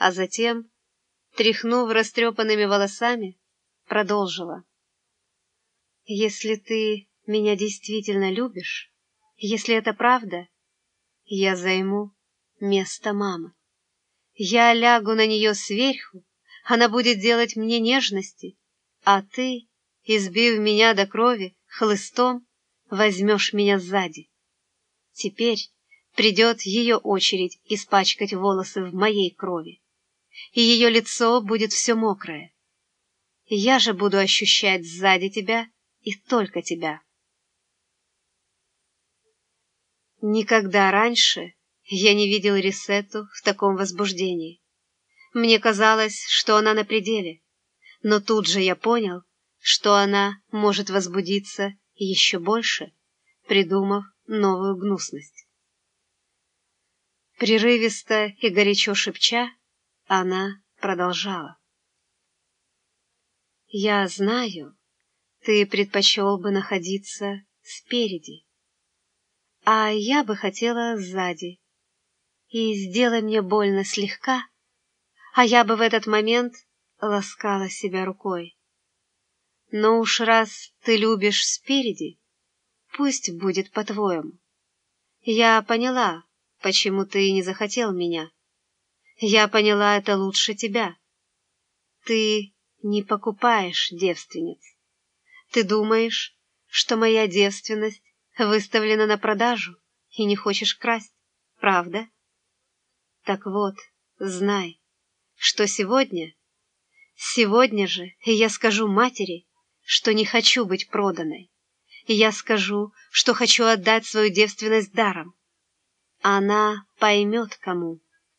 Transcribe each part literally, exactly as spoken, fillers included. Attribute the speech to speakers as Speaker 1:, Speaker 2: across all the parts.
Speaker 1: а затем, тряхнув растрепанными волосами, продолжила. «Если ты меня действительно любишь, если это правда, я займу место мамы. Я лягу на нее сверху, она будет делать мне нежности, а ты, избив меня до крови хлыстом, возьмешь меня сзади. Теперь придет ее очередь испачкать волосы в моей крови, и ее лицо будет все мокрое. Я же буду ощущать сзади тебя и только тебя». Никогда раньше я не видел Рисетту в таком возбуждении. Мне казалось, что она на пределе, но тут же я понял, что она может возбудиться еще больше, придумав новую гнусность. Прерывисто и горячо шепча, она продолжала. «Я знаю, ты предпочел бы находиться спереди, а я бы хотела сзади. И сделай мне больно слегка, а я бы в этот момент ласкала себя рукой. Но уж раз ты любишь спереди, пусть будет по-твоему. Я поняла, почему ты не захотел меня. Я поняла это лучше тебя. Ты не покупаешь девственниц. Ты думаешь, что моя девственность выставлена на продажу и не хочешь красть, правда? Так вот, знай, что сегодня, сегодня же я скажу матери, что не хочу быть проданной, и я скажу, что хочу отдать свою девственность даром. Она поймет, кому».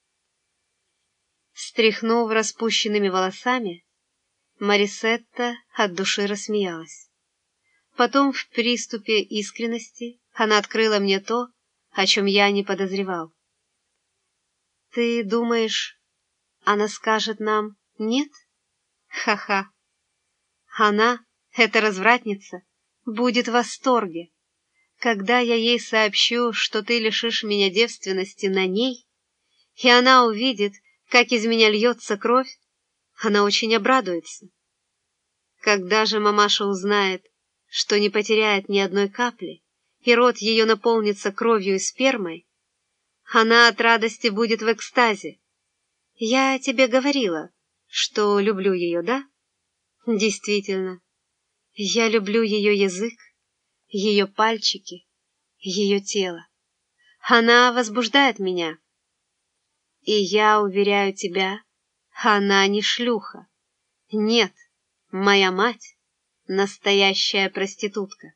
Speaker 1: Стряхнув распущенными волосами, Марисетта от души рассмеялась. Потом в приступе искренности она открыла мне то, о чем я не подозревал. «Ты думаешь, она скажет нам «нет»? Ха-ха! Она, эта развратница, будет в восторге. Когда я ей сообщу, что ты лишишь меня девственности на ней, и она увидит, как из меня льется кровь, она очень обрадуется. Когда же мамаша узнает, что не потеряет ни одной капли, и рот ее наполнится кровью и спермой, она от радости будет в экстазе. Я тебе говорила, что люблю ее, да? Действительно, я люблю ее язык, ее пальчики, ее тело. Она возбуждает меня. И я уверяю тебя, она не шлюха. Нет, моя мать — настоящая проститутка».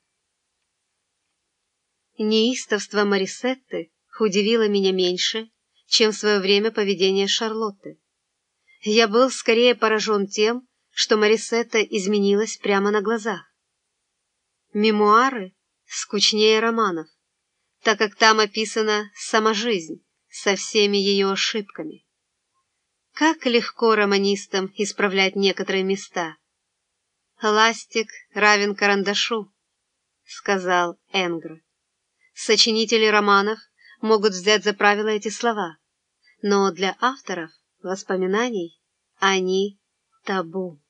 Speaker 1: Неистовство Марисетты удивило меня меньше, чем в свое время поведение Шарлотты. Я был скорее поражен тем, что Марисетта изменилась прямо на глазах. Мемуары скучнее романов, так как там описана сама жизнь со всеми ее ошибками. Как легко романистам исправлять некоторые места. «Ластик равен карандашу», — сказал Энгр. Сочинители романов могут взять за правило эти слова, но для авторов воспоминаний они табу.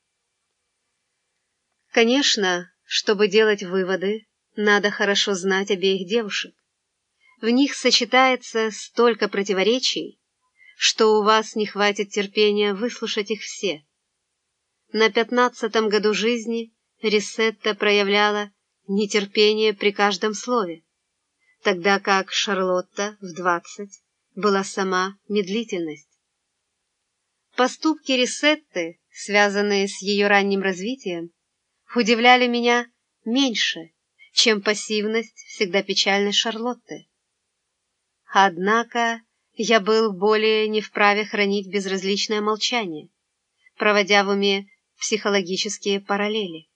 Speaker 1: Конечно, чтобы делать выводы, надо хорошо знать обеих девушек. В них сочетается столько противоречий, что у вас не хватит терпения выслушать их все. На пятнадцатом году жизни Рисетта проявляла нетерпение при каждом слове, тогда как Шарлотта в двадцать была сама медлительность. Поступки Рисетты, связанные с ее ранним развитием, удивляли меня меньше, чем пассивность всегда печальной Шарлотты. Однако я был более не вправе хранить безразличное молчание, проводя в уме психологические параллели.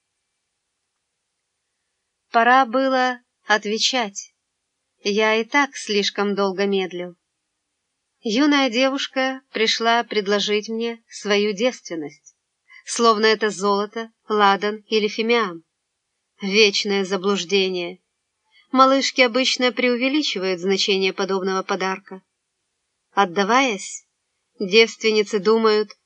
Speaker 1: Пора было отвечать. Я и так слишком долго медлил. Юная девушка пришла предложить мне свою девственность, словно это золото, ладан или фимиам. Вечное заблуждение. Малышки обычно преувеличивают значение подобного подарка. Отдаваясь, Девственницы думают,